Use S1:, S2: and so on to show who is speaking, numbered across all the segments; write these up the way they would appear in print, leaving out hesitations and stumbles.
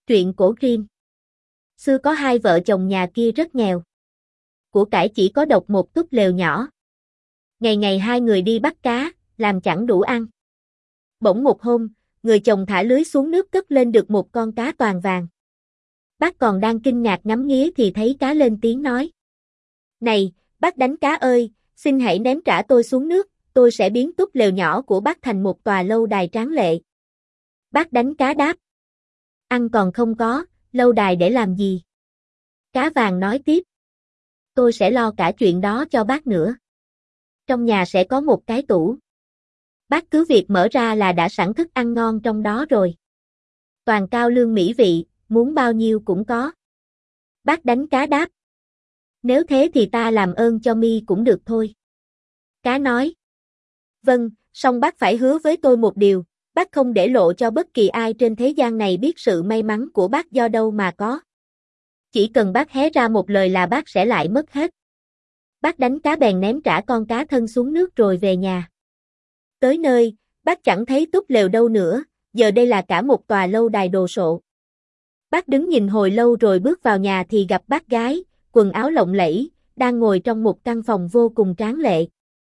S1: Truyện cổ Grimm. Xưa có hai vợ chồng nhà kia rất nghèo. Của cải chỉ có độc một túp lều nhỏ. Ngày ngày hai người đi bắt cá, làm chẳng đủ ăn. Bỗng một hôm, người chồng thả lưới xuống nước cất lên được một con cá toàn vàng. Bác còn đang kinh ngạc ngắm nghía thì thấy cá lên tiếng nói: "Này, bác đánh cá ơi, xin hãy ném trả tôi xuống nước, tôi sẽ biến túp lều nhỏ của bác thành một tòa lâu đài tráng lệ." Bác đánh cá đáp: "Ăn còn không có, lâu đài để làm gì?" Cá vàng nói tiếp: "Tôi sẽ lo cả chuyện đó cho bác nữa. Trong nhà sẽ có một cái tủ. Bác cứ việc mở ra là đã sẵn thức ăn ngon trong đó rồi. Toàn cao lương mỹ vị, muốn bao nhiêu cũng có." Bác đánh cá đáp: "Nếu thế thì ta làm ơn cho mi cũng được thôi." Cá nói: "Vâng, song bác phải hứa với tôi một điều, bác không để lộ cho bất kỳ ai trên thế gian này biết sự may mắn của bác do đâu mà có. Chỉ cần bác hé ra một lời là bác sẽ lại mất hết." Bác đánh cá bèn ném trả con cá thân xuống nước rồi về nhà. Tới nơi, bác chẳng thấy túp lều đâu nữa, giờ đây là cả một tòa lâu đài đồ sộ. Bác đứng nhìn hồi lâu rồi bước vào nhà thì gặp bác gái, quần áo lộng lẫy, đang ngồi trong một căn phòng vô cùng tráng lệ.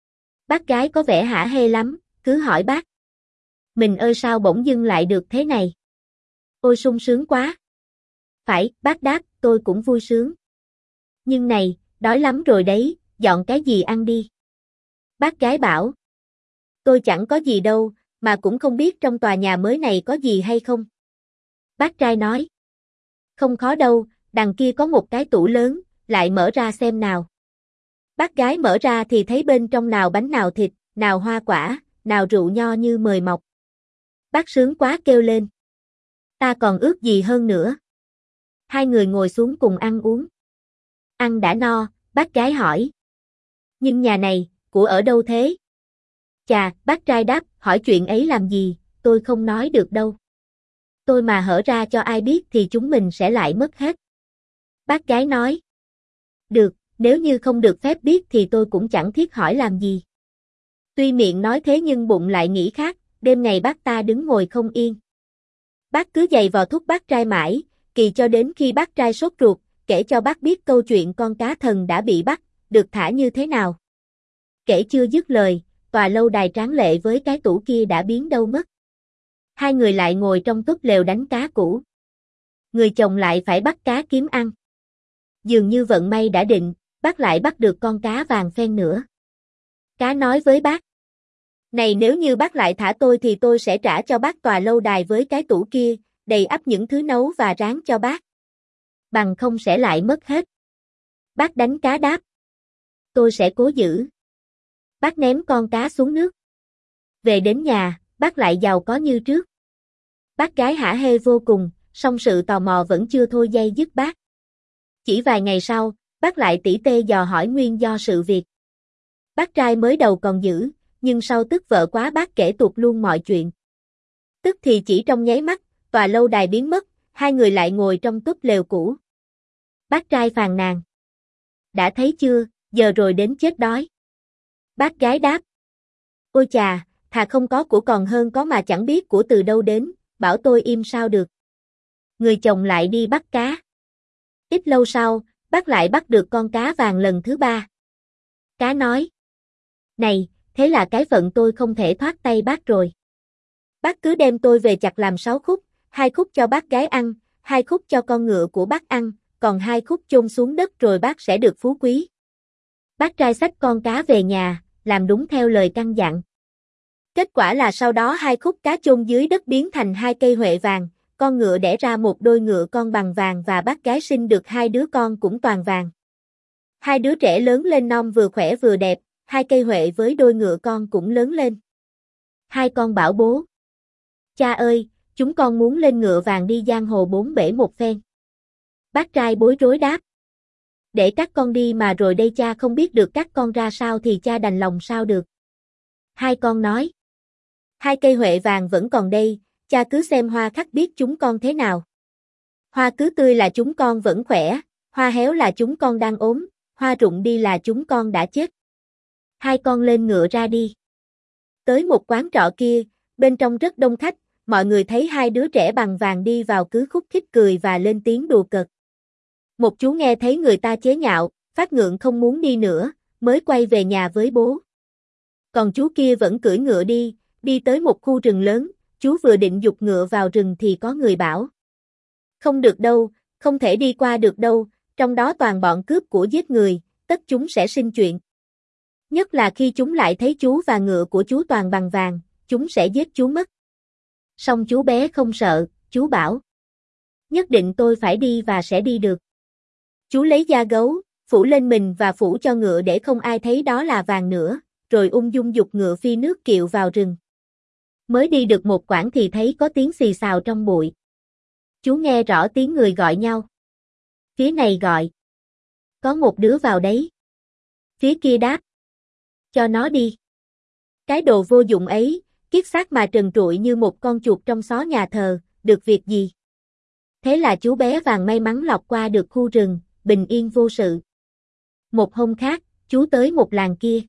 S1: Bác gái có vẻ hả hê lắm, cứ hỏi bác: "Mình ơi, sao bỗng dưng lại được thế này?" "Ôi sung sướng quá." "Phải," bác đáp, "tôi cũng vui sướng. Nhưng này, đói lắm rồi đấy, dọn cái gì ăn đi." Bác gái bảo: "Tôi chẳng có gì đâu, mà cũng không biết trong tòa nhà mới này có gì hay không." Bác trai nói: "Không khó đâu, đằng kia có một cái tủ lớn, lại mở ra xem nào." Bác gái mở ra thì thấy bên trong nào bánh nào thịt, nào hoa quả, nào rượu nho như mời mọc. Bác sướng quá kêu lên: "Ta còn ước gì hơn nữa." Hai người ngồi xuống cùng ăn uống. Ăn đã no, bác gái hỏi: "Nhưng nhà này, của ở đâu thế?" "Chà," bác trai đáp, "hỏi chuyện ấy làm gì, tôi không nói được đâu. Tôi mà hở ra cho ai biết thì chúng mình sẽ lại mất hết." Bác gái nói: "Được, nếu như không được phép biết thì tôi cũng chẳng thiết hỏi làm gì." Tuy miệng nói thế nhưng bụng lại nghĩ khác, đêm ngày bác ta đứng ngồi không yên. Bác cứ giày vò thúc bác trai mãi, kỳ cho đến khi bác trai sốt ruột, kể cho bác biết câu chuyện con cá thần đã bị bắt, được thả như thế nào. Kể chưa dứt lời, tòa lâu đài tráng lệ với cái tủ kia đã biến đâu mất. Hai người lại ngồi trong túp lều đánh cá cũ. Người chồng lại phải bắt cá kiếm ăn. Dường như vận may đã định, bác lại bắt được con cá vàng phen nữa. Cá nói với bác: "Này, nếu như bác lại thả tôi thì tôi sẽ trả cho bác tòa lâu đài với cái tủ kia, đầy ắp những thứ nấu và rán cho bác. Bằng không sẽ lại mất hết." Bác đánh cá đáp: "Tôi sẽ cố giữ." Bác ném con cá xuống nước. Về đến nhà, bác lại giàu có như trước. Bác gái hả hê vô cùng, song sự tò mò vẫn chưa thôi dây dứt bác. Chỉ vài ngày sau, bác lại tỉ tê dò hỏi nguyên do sự việc. Bác trai mới đầu còn giữ, nhưng sau tức vợ quá bác kể tuột luôn mọi chuyện. Tức thì chỉ trong nháy mắt, tòa lâu đài biến mất, hai người lại ngồi trong túp lều cũ. Bác trai phàn nàn: "Đã thấy chưa, giờ rồi đến chết đói." Bác gái đáp: "Ôi chà, thà không có của còn hơn có mà chẳng biết của từ đâu đến, bảo tôi im sao được." Người chồng lại đi bắt cá. Ít lâu sau, bác lại bắt được con cá vàng lần thứ ba. Cá nói: "Này, thế là cái phận tôi không thể thoát tay bác rồi. Bác cứ đem tôi về chặt làm 6 khúc, 2 khúc cho bác gái ăn, 2 khúc cho con ngựa của bác ăn, còn 2 khúc chôn xuống đất rồi bác sẽ được phú quý." Bác trai xách con cá về nhà, làm đúng theo lời căn dặn. Kết quả là sau đó 2 khúc cá chôn dưới đất biến thành 2 cây huệ vàng, con ngựa đẻ ra một đôi ngựa con bằng vàng và bác gái sinh được 2 đứa con cũng toàn vàng. 2 đứa trẻ lớn lên non vừa khỏe vừa đẹp, 2 cây huệ với đôi ngựa con cũng lớn lên. 2 con bảo bố: "Cha ơi, chúng con muốn lên ngựa vàng đi giang hồ bốn bể một phen." Bác trai bối rối đáp: "Để các con đi mà rồi đây cha không biết được các con ra sao thì cha đành lòng sao được." 2 con nói: "2 cây huệ vàng vẫn còn đây, cha cứ xem hoa khắc biết chúng con thế nào. Hoa cứ tươi là chúng con vẫn khỏe, hoa héo là chúng con đang ốm, hoa rụng đi là chúng con đã chết." 2 con lên ngựa ra đi. Tới một quán trọ kia, bên trong rất đông khách, mọi người thấy hai đứa trẻ bằng vàng đi vào cứ khúc khích cười và lên tiếng đùa cợt. Một chú nghe thấy người ta chế nhạo, phát ngượng không muốn đi nữa, mới quay về nhà với bố. Còn chú kia vẫn cưỡi ngựa đi tới một khu rừng lớn, chú vừa định giục ngựa vào rừng thì có người bảo. Không được đâu, không thể đi qua được đâu, trong đó toàn bọn cướp của giết người, tất chúng sẽ sinh chuyện. Nhất là khi chúng lại thấy chú và ngựa của chú toàn bằng vàng, chúng sẽ giết chú mất. Song chú bé không sợ, chú bảo. Nhất định tôi phải đi và sẽ đi được. Chú lấy da gấu, phủ lên mình và phủ cho ngựa để không ai thấy đó là vàng nữa, rồi ung dung giục ngựa phi nước kiệu vào rừng. Mới đi được một quãng thì thấy có tiếng xì xào trong bụi. Chú nghe rõ tiếng người gọi nhau. Phía này gọi. Có một đứa vào đấy. Phía kia đáp. Cho nó đi. Cái đồ vô dụng ấy, kiết xác mà trần trụi như một con chuột trong xó nhà thờ, được việc gì? Thế là chú bé vàng may mắn lọt qua được khu rừng, bình yên vô sự. Một hôm khác, chú tới một làng kia.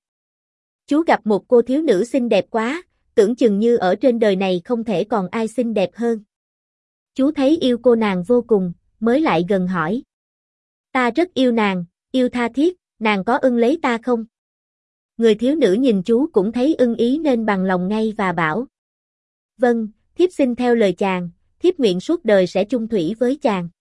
S1: Chú gặp một cô thiếu nữ xinh đẹp quá, tưởng chừng như ở trên đời này không thể còn ai xinh đẹp hơn. Chú thấy yêu cô nàng vô cùng, mới lại gần hỏi. Ta rất yêu nàng, yêu tha thiết, nàng có ưng lấy ta không? Người thiếu nữ nhìn chú cũng thấy ưng ý nên bằng lòng ngay và bảo. Vâng, thiếp xin theo lời chàng, thiếp nguyện suốt đời sẽ chung thủy với chàng.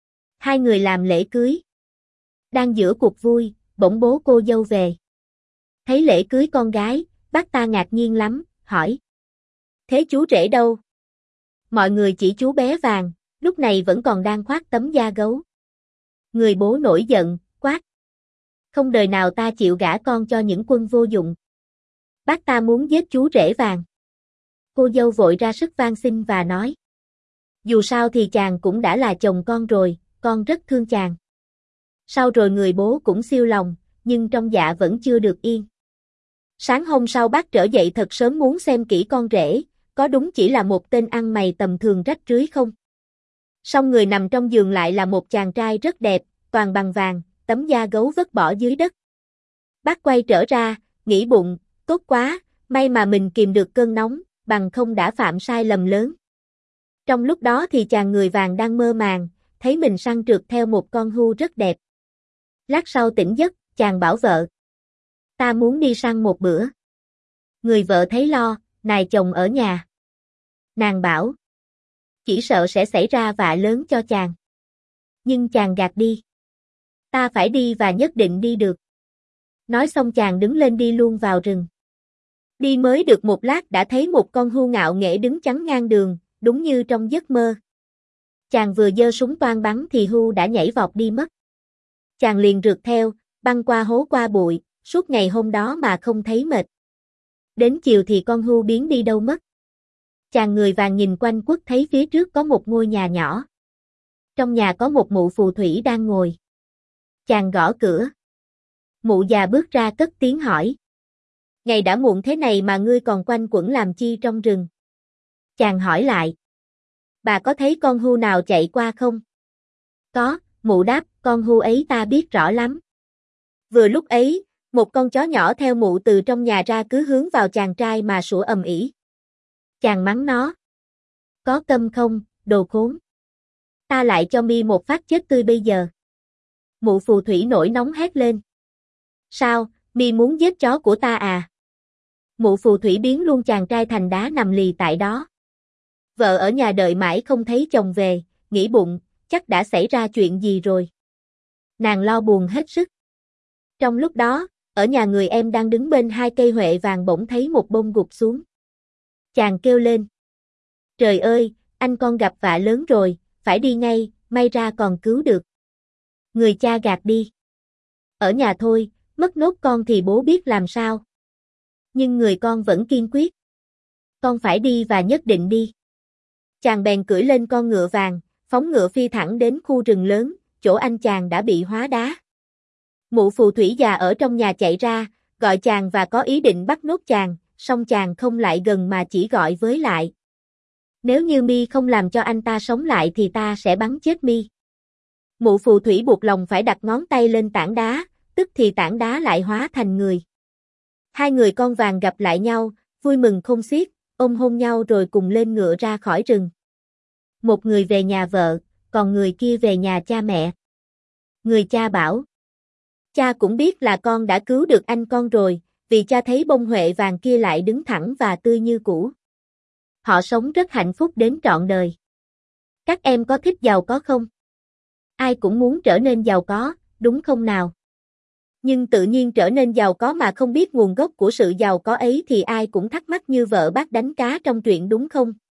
S1: Hai người làm lễ cưới. Đang giữa cuộc vui, bỗng bố cô dâu về. Thấy lễ cưới con gái, bác ta ngạc nhiên lắm, hỏi. Thế chú rể đâu? Mọi người chỉ chú bé vàng, lúc này vẫn còn đang khoác tấm da gấu. Người bố nổi giận, quát. Không đời nào ta chịu gả con cho những quân vô dụng. Bác ta muốn giết chú rể vàng. Cô dâu vội ra sức van xin và nói. Dù sao thì chàng cũng đã là chồng con rồi, con rất thương chàng. Sau rồi người bố cũng siêu lòng, nhưng trong dạ vẫn chưa được yên. Sáng hôm sau bác trở dậy thật sớm muốn xem kỹ con rể, có đúng chỉ là một tên ăn mày tầm thường rách rưới không? Song người nằm trong giường lại là một chàng trai rất đẹp, toàn bằng vàng, tấm da gấu vứt bỏ dưới đất. Bác quay trở ra, nghĩ bụng, tốt quá, may mà mình kìm được cơn nóng, bằng không đã phạm sai lầm lớn. Trong lúc đó thì chàng người vàng đang mơ màng, thấy mình săn trượt theo một con hươu rất đẹp. Lát sau tỉnh giấc, chàng bảo vợ. Ta muốn đi săn một bữa. Người vợ thấy lo, nài chồng ở nhà. Nàng bảo. Chỉ sợ sẽ xảy ra vạ lớn cho chàng. Nhưng chàng gạt đi. Ta phải đi và nhất định đi được. Nói xong chàng đứng lên đi luôn vào rừng. Đi mới được một lát đã thấy một con hươu ngạo nghễ đứng chắn ngang đường, đúng như trong giấc mơ. Chàng vừa giơ súng toan bắn thì hươu đã nhảy vọt đi mất. Chàng liền rượt theo, băng qua hố qua bụi, suốt ngày hôm đó mà không thấy mệt. Đến chiều thì con hươu biến đi đâu mất. Chàng người vàng nhìn quanh quất thấy phía trước có một ngôi nhà nhỏ. Trong nhà có một mụ phù thủy đang ngồi. Chàng gõ cửa. Mụ già bước ra cất tiếng hỏi. Ngày đã muộn thế này mà ngươi còn quanh quẩn làm chi trong rừng? Chàng hỏi lại. Bà có thấy con hươu nào chạy qua không? Có, mụ đáp, con hươu ấy ta biết rõ lắm. Vừa lúc ấy, một con chó nhỏ theo mụ từ trong nhà ra cứ hướng vào chàng trai mà sủa ầm ĩ. Chàng mắng nó. Có câm không, đồ khốn. Ta lại cho mi một phát chết tươi bây giờ. Mụ phù thủy nổi nóng hét lên. Sao, mi muốn giết chó của ta à? Mụ phù thủy biến luôn chàng trai thành đá nằm lì tại đó. Vợ ở nhà đợi mãi không thấy chồng về, nghĩ bụng, chắc đã xảy ra chuyện gì rồi. Nàng lo buồn hết sức. Trong lúc đó, ở nhà người em đang đứng bên hai cây huệ vàng bỗng thấy một bông gục xuống. Chàng kêu lên. Trời ơi, anh con gặp vạ lớn rồi, phải đi ngay, may ra còn cứu được. Người cha gạt đi. Ở nhà thôi, mất nốt con thì bố biết làm sao. Nhưng người con vẫn kiên quyết. Con phải đi và nhất định đi. Chàng bèn cưỡi lên con ngựa vàng, phóng ngựa phi thẳng đến khu rừng lớn, chỗ anh chàng đã bị hóa đá. Mụ phù thủy già ở trong nhà chạy ra, gọi chàng và có ý định bắt nốt chàng, song chàng không lại gần mà chỉ gọi với lại. Nếu như mi không làm cho anh ta sống lại thì ta sẽ bắn chết mi. Mụ phù thủy buộc lòng phải đặt ngón tay lên tảng đá, tức thì tảng đá lại hóa thành người. Hai người con vàng gặp lại nhau, vui mừng khôn xiết, ôm hôn nhau rồi cùng lên ngựa ra khỏi rừng. Một người về nhà vợ, còn người kia về nhà cha mẹ. Người cha bảo: cha cũng biết là con đã cứu được anh con rồi, vì cha thấy bông huệ vàng kia lại đứng thẳng và tươi như cũ. Họ sống rất hạnh phúc đến trọn đời. Các em có thích giàu có không? Ai cũng muốn trở nên giàu có, đúng không nào? Nhưng tự nhiên trở nên giàu có mà không biết nguồn gốc của sự giàu có ấy thì ai cũng thắc mắc như vợ bác đánh cá trong truyện đúng không?